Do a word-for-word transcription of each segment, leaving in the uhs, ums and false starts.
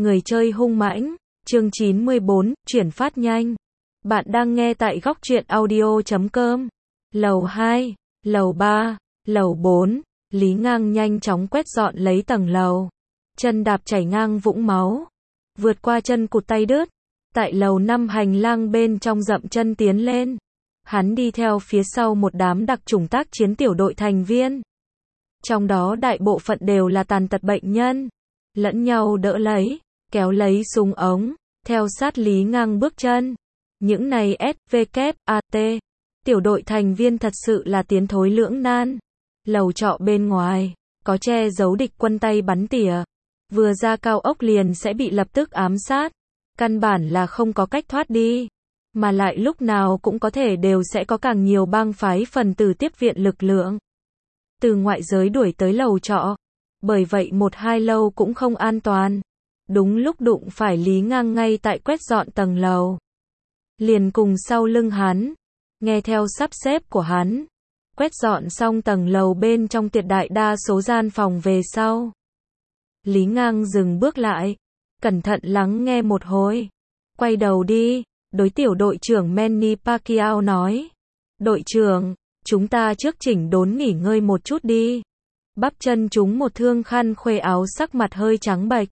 Người chơi hung mãnh, chương chín mươi bốn, chuyển phát nhanh. Bạn đang nghe tại góc truyện audio chấm com. Lầu hai, lầu ba, lầu bốn, Lý Ngang nhanh chóng quét dọn lấy tầng lầu. Chân đạp chảy ngang vũng máu. Vượt qua chân cụt tay đứt. Tại lầu năm hành lang bên trong dậm chân tiến lên. Hắn đi theo phía sau một đám đặc chủng tác chiến tiểu đội thành viên. Trong đó đại bộ phận đều là tàn tật bệnh nhân. Lẫn nhau đỡ lấy, kéo lấy súng ống, theo sát Lý Ngang bước chân. Những này ét vê kép a tê, tiểu đội thành viên thật sự là tiến thối lưỡng nan. Lầu trọ bên ngoài, có che giấu địch quân tay bắn tỉa. Vừa ra cao ốc liền sẽ bị lập tức ám sát. Căn bản là không có cách thoát đi. Mà lại lúc nào cũng có thể đều sẽ có càng nhiều bang phái phần tử tiếp viện lực lượng. Từ ngoại giới đuổi tới lầu trọ. Bởi vậy một hai lâu cũng không an toàn. Đúng lúc đụng phải Lý Ngang ngay tại quét dọn tầng lầu. Liền cùng sau lưng hắn. Nghe theo sắp xếp của hắn. Quét dọn xong tầng lầu bên trong tuyệt đại đa số gian phòng về sau. Lý Ngang dừng bước lại. Cẩn thận lắng nghe một hồi. Quay đầu đi. Đối tiểu đội trưởng Manny Pacquiao nói. Đội trưởng, chúng ta trước chỉnh đốn nghỉ ngơi một chút đi. Bắp chân chúng một thương khăn khuê áo sắc mặt hơi trắng bệch.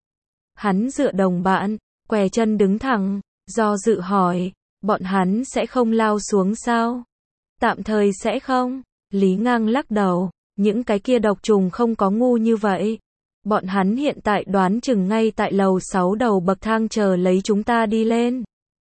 Hắn dựa đồng bạn, què chân đứng thẳng, do dự hỏi, bọn hắn sẽ không lao xuống sao? Tạm thời sẽ không. Lý Ngang lắc đầu, những cái kia độc trùng không có ngu như vậy. Bọn hắn hiện tại đoán chừng ngay tại lầu sáu đầu bậc thang chờ lấy chúng ta đi lên.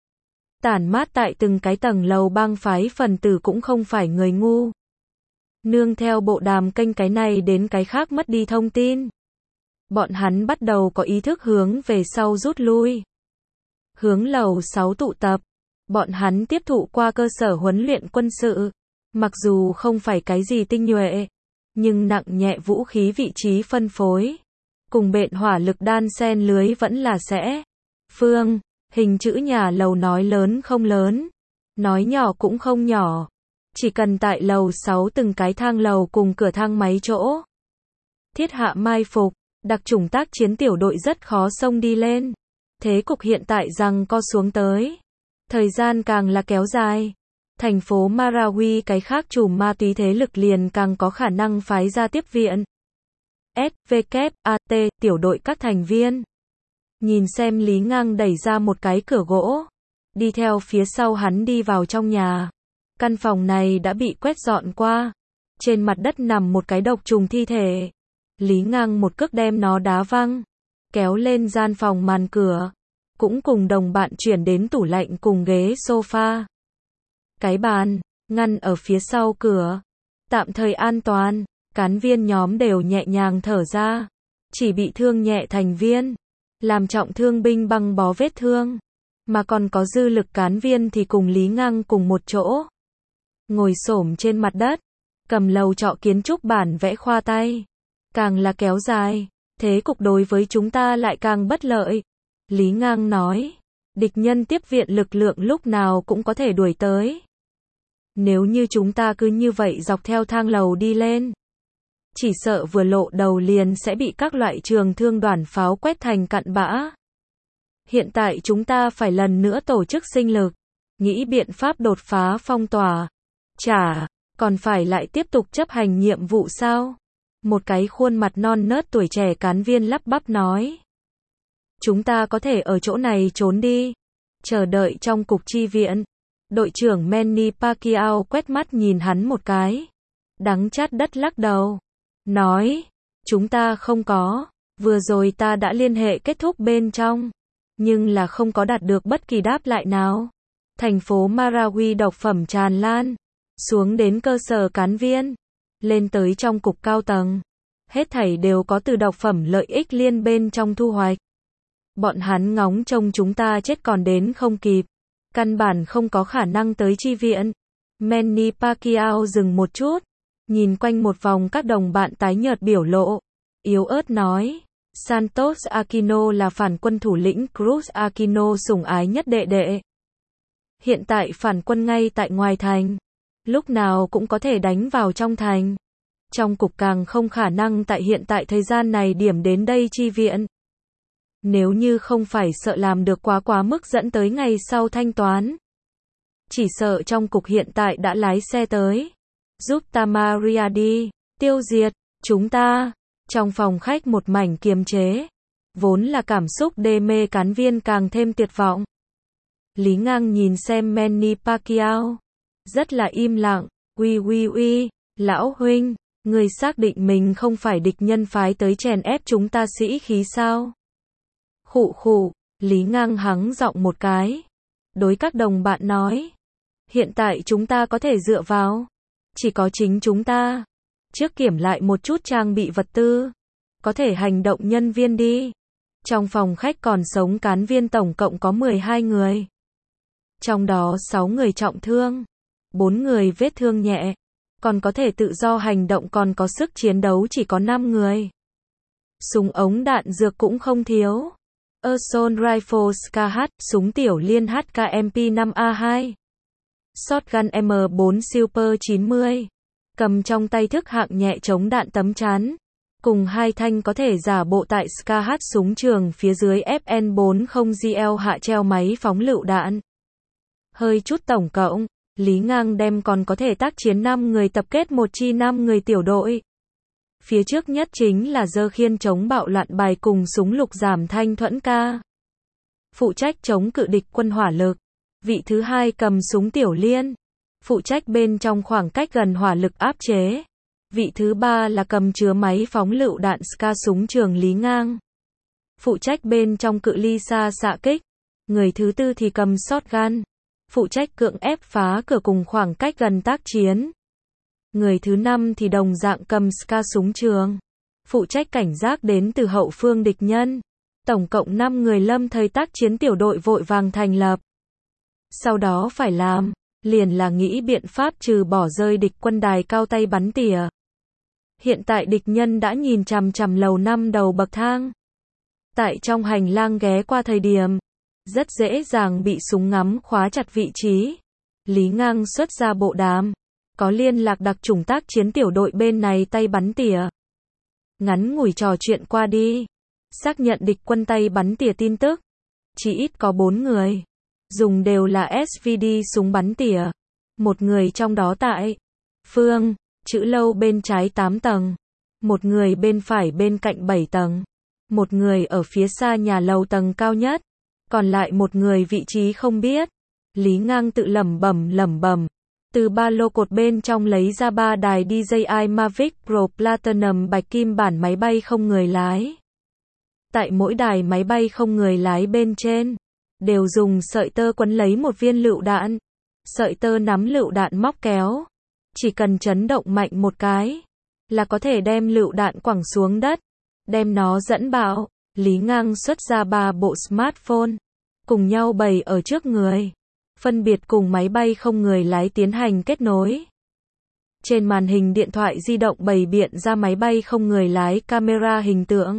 Tản mát tại từng cái tầng lầu bang phái phần tử cũng không phải người ngu. Nương theo bộ đàm kênh cái này đến cái khác mất đi thông tin. Bọn hắn bắt đầu có ý thức hướng về sau rút lui. Hướng lầu sáu tụ tập. Bọn hắn tiếp thụ qua cơ sở huấn luyện quân sự. Mặc dù không phải cái gì tinh nhuệ. Nhưng nặng nhẹ vũ khí vị trí phân phối. Cùng bện hỏa lực đan xen lưới vẫn là sẽ. Phương, hình chữ nhà lầu nói lớn không lớn. Nói nhỏ cũng không nhỏ. Chỉ cần tại lầu sáu từng cái thang lầu cùng cửa thang máy chỗ. Thiết hạ mai phục, đặc chủng tác chiến tiểu đội rất khó xông đi lên. Thế cục hiện tại rằng co xuống tới. Thời gian càng là kéo dài. Thành phố Marawi cái khác chùm ma túy thế lực liền càng có khả năng phái ra tiếp viện. ét vê kép a tê, tiểu đội các thành viên. Nhìn xem Lý Ngang đẩy ra một cái cửa gỗ. Đi theo phía sau hắn đi vào trong nhà. Căn phòng này đã bị quét dọn qua. Trên mặt đất nằm một cái độc trùng thi thể. Lý Ngang một cước đem nó đá văng. Kéo lên gian phòng màn cửa. Cũng cùng đồng bạn chuyển đến tủ lạnh cùng ghế sofa. Cái bàn, ngăn ở phía sau cửa. Tạm thời an toàn. Cán viên nhóm đều nhẹ nhàng thở ra. Chỉ bị thương nhẹ thành viên. Làm trọng thương binh băng bó vết thương. Mà còn có dư lực cán viên thì cùng Lý Ngang cùng một chỗ. Ngồi xổm trên mặt đất. Cầm lầu trọ kiến trúc bản vẽ khoa tay. Càng là kéo dài. Thế cục đối với chúng ta lại càng bất lợi. Lý Ngang nói. Địch nhân tiếp viện lực lượng lúc nào cũng có thể đuổi tới. Nếu như chúng ta cứ như vậy dọc theo thang lầu đi lên. Chỉ sợ vừa lộ đầu liền sẽ bị các loại trường thương đoàn pháo quét thành cặn bã. Hiện tại chúng ta phải lần nữa tổ chức sinh lực. Nghĩ biện pháp đột phá phong tỏa. Chả, còn phải lại tiếp tục chấp hành nhiệm vụ sao? Một cái khuôn mặt non nớt tuổi trẻ cán viên lắp bắp nói. Chúng ta có thể ở chỗ này trốn đi. Chờ đợi trong cục chi viện. Đội trưởng Manny Pacquiao quét mắt nhìn hắn một cái. Đắng chát đất lắc đầu. Nói. Chúng ta không có. Vừa rồi ta đã liên hệ kết thúc bên trong. Nhưng là không có đạt được bất kỳ đáp lại nào. Thành phố Marawi độc phẩm tràn lan. Xuống đến cơ sở cán viên. Lên tới trong cục cao tầng. Hết thảy đều có từ độc phẩm lợi ích liên bên trong thu hoạch. Bọn hắn ngóng trông chúng ta chết còn đến không kịp. Căn bản không có khả năng tới chi viện. Manny Pacquiao dừng một chút. Nhìn quanh một vòng các đồng bạn tái nhợt biểu lộ. Yếu ớt nói. Santos Aquino là phản quân thủ lĩnh Cruz Aquino sủng ái nhất đệ đệ. Hiện tại phản quân ngay tại ngoài thành. Lúc nào cũng có thể đánh vào trong thành. Trong cục càng không khả năng tại hiện tại thời gian này điểm đến đây chi viện. Nếu như không phải sợ làm được quá quá mức dẫn tới ngày sau thanh toán. Chỉ sợ trong cục hiện tại đã lái xe tới. Giúp ta Maria đi, tiêu diệt, chúng ta. Trong phòng khách một mảnh kiềm chế. Vốn là cảm xúc đê mê cán viên càng thêm tuyệt vọng. Lý Ngang nhìn xem Manny Pacquiao. Rất là im lặng, uy uy uy, lão huynh, người xác định mình không phải địch nhân phái tới chèn ép chúng ta sĩ khí sao? Khụ khụ, Lý Ngang hắng giọng một cái. Đối các đồng bạn nói. Hiện tại chúng ta có thể dựa vào. Chỉ có chính chúng ta. Trước kiểm lại một chút trang bị vật tư. Có thể hành động nhân viên đi. Trong phòng khách còn sống cán viên tổng cộng có mười hai người. Trong đó sáu người trọng thương. bốn người vết thương nhẹ. Còn có thể tự do hành động còn có sức chiến đấu chỉ có năm người. Súng ống đạn dược cũng không thiếu. Assault Rifle ca hát, súng tiểu liên H K M P năm A hai. Shotgun M bốn Super chín mươi. Cầm trong tay thức hạng nhẹ chống đạn tấm chắn. Cùng hai thanh có thể giả bộ tại ca hát súng trường phía dưới F N bốn mươi G L hạ treo máy phóng lựu đạn. Hơi chút tổng cộng, Lý Ngang đem còn có thể tác chiến năm người tập kết một chi năm người tiểu đội. Phía trước nhất chính là dơ khiên chống bạo loạn bài cùng súng lục giảm thanh thuẫn ca. Phụ trách chống cự địch quân hỏa lực. Vị thứ hai cầm súng tiểu liên. Phụ trách bên trong khoảng cách gần hỏa lực áp chế. Vị thứ ba là cầm chứa máy phóng lựu đạn Ska súng trường Lý Ngang. Phụ trách bên trong cự ly xa xạ kích. Người thứ tư thì cầm shotgun. Phụ trách cưỡng ép phá cửa cùng khoảng cách gần tác chiến. Người thứ năm thì đồng dạng cầm Ska súng trường. Phụ trách cảnh giác đến từ hậu phương địch nhân. Tổng cộng năm người lâm thời tác chiến tiểu đội vội vàng thành lập. Sau đó phải làm, liền là nghĩ biện pháp trừ bỏ rơi địch quân đài cao tay bắn tỉa. Hiện tại địch nhân đã nhìn chằm chằm lầu năm đầu bậc thang. Tại trong hành lang ghé qua thời điểm, rất dễ dàng bị súng ngắm khóa chặt vị trí. Lý Ngang xuất ra bộ đàm, có liên lạc đặc chủng tác chiến tiểu đội bên này tay bắn tỉa. Ngắn ngủi trò chuyện qua đi, xác nhận địch quân tay bắn tỉa tin tức. Chỉ ít có bốn người, dùng đều là S V D súng bắn tỉa. Một người trong đó tại phương, chữ lâu bên trái tám tầng. Một người bên phải bên cạnh bảy tầng. Một người ở phía xa nhà lầu tầng cao nhất. Còn lại một người vị trí không biết. Lý Ngang tự lẩm bẩm lẩm bẩm. Từ ba lô cột bên trong lấy ra ba đài D J I Mavic Pro Platinum bạch kim bản máy bay không người lái. Tại mỗi đài máy bay không người lái bên trên, đều dùng sợi tơ quấn lấy một viên lựu đạn. Sợi tơ nắm lựu đạn móc kéo. Chỉ cần chấn động mạnh một cái, là có thể đem lựu đạn quẳng xuống đất. Đem nó dẫn bạo. Lý Ngang xuất ra ba bộ smartphone. Cùng nhau bày ở trước người. Phân biệt cùng máy bay không người lái tiến hành kết nối. Trên màn hình điện thoại di động bày biện ra máy bay không người lái camera hình tượng.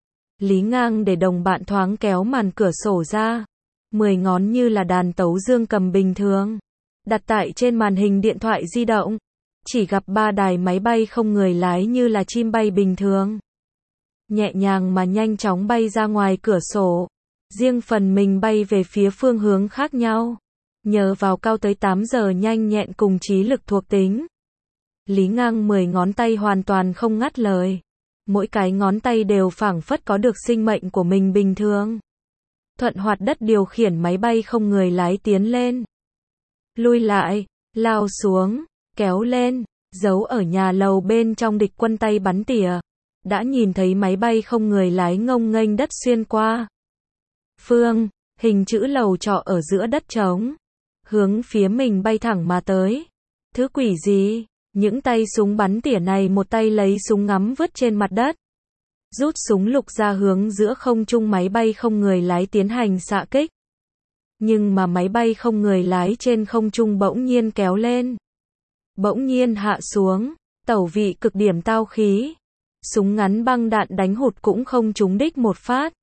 Lý Ngang để đồng bạn thoáng kéo màn cửa sổ ra. Mười ngón như là đàn tấu dương cầm bình thường. Đặt tại trên màn hình điện thoại di động. Chỉ gặp ba đài máy bay không người lái như là chim bay bình thường. Nhẹ nhàng mà nhanh chóng bay ra ngoài cửa sổ. Riêng phần mình bay về phía phương hướng khác nhau. Nhờ vào cao tới tám giờ nhanh nhẹn cùng trí lực thuộc tính. Lý Ngang mười ngón tay hoàn toàn không ngắt lời. Mỗi cái ngón tay đều phảng phất có được sinh mệnh của mình bình thường. Thuận hoạt đất điều khiển máy bay không người lái tiến lên. Lui lại, lao xuống, kéo lên, giấu ở nhà lầu bên trong địch quân tay bắn tỉa. Đã nhìn thấy máy bay không người lái ngông nghênh đất xuyên qua. Phương, hình chữ lầu trọ ở giữa đất trống. Hướng phía mình bay thẳng mà tới. Thứ quỷ gì? Những tay súng bắn tỉa này một tay lấy súng ngắm vứt trên mặt đất. Rút súng lục ra hướng giữa không trung máy bay không người lái tiến hành xạ kích. Nhưng mà máy bay không người lái trên không trung bỗng nhiên kéo lên. Bỗng nhiên hạ xuống. Tẩu vị cực điểm tao khí. Súng ngắn băng đạn đánh hụt cũng không trúng đích một phát.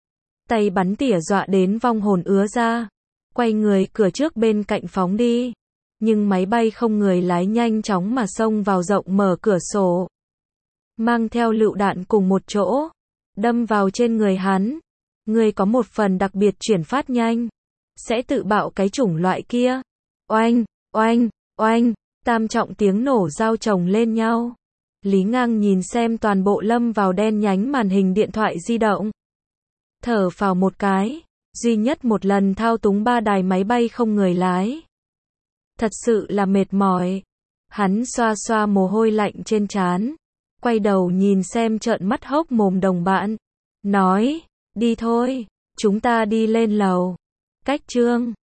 Tay bắn tỉa dọa đến vong hồn ứa ra. Quay người cửa trước bên cạnh phóng đi. Nhưng máy bay không người lái nhanh chóng mà xông vào rộng mở cửa sổ. Mang theo lựu đạn cùng một chỗ. Đâm vào trên người hắn. Ngươi có một phần đặc biệt chuyển phát nhanh. Sẽ tự bạo cái chủng loại kia. Oanh, oanh, oanh, tam trọng tiếng nổ dao chồng lên nhau. Lý Ngang nhìn xem toàn bộ lâm vào đen nhánh màn hình điện thoại di động. Thở phào một cái, duy nhất một lần thao túng ba đài máy bay không người lái. Thật sự là mệt mỏi. Hắn xoa xoa mồ hôi lạnh trên trán, quay đầu nhìn xem trợn mắt hốc mồm đồng bạn, nói, đi thôi, chúng ta đi lên lầu. Cách Trương